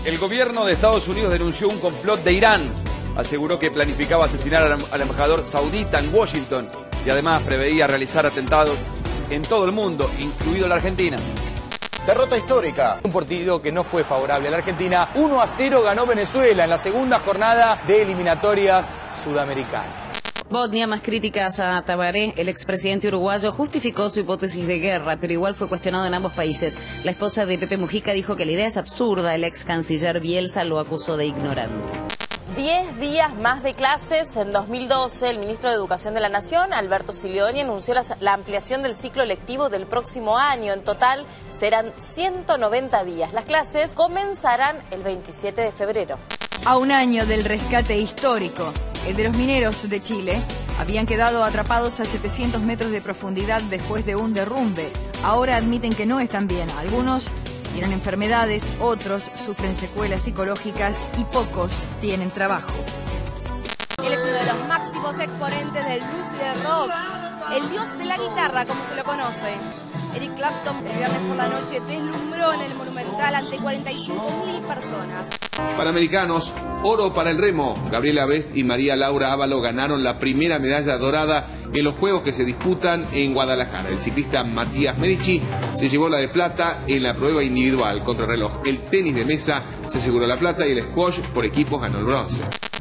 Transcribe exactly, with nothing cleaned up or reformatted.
El gobierno de Estados Unidos denunció un complot de Irán. Aseguró que planificaba asesinar al embajador saudita en Washington y además preveía realizar atentados en todo el mundo, incluido la Argentina. Derrota histórica. Un partido que no fue favorable a la Argentina. uno a cero ganó Venezuela en la segunda jornada de eliminatorias sudamericanas. Botnia, más críticas a Tabaré. El expresidente uruguayo justificó su hipótesis de guerra, pero igual fue cuestionado en ambos países. La esposa de Pepe Mujica dijo que la idea es absurda. El ex canciller Bielsa lo acusó de ignorante. Diez días más de clases. En dos mil doce, el ministro de Educación de la Nación, Alberto Silioni, anunció la, la ampliación del ciclo lectivo del próximo año. En total serán ciento noventa días. Las clases comenzarán el veintisiete de febrero. A un año del rescate histórico, el de los mineros de Chile habían quedado atrapados a setecientos metros de profundidad después de un derrumbe. Ahora admiten que no están bien. Algunos tienen enfermedades, otros sufren secuelas psicológicas y pocos tienen trabajo. Él es uno de los máximos exponentes del blues y del rock, el dios de la guitarra, como se lo conoce. Eric Clapton, el viernes por la noche, deslumbró en el Monumental ante cuarenta y cinco mil personas. Panamericanos, oro para el remo. Gabriela Best y María Laura Ávalo ganaron la primera medalla dorada en los Juegos que se disputan en Guadalajara. El ciclista Matías Medici se llevó la de plata en la prueba individual contrarreloj. El tenis de mesa se aseguró la plata y el squash por equipos ganó el bronce.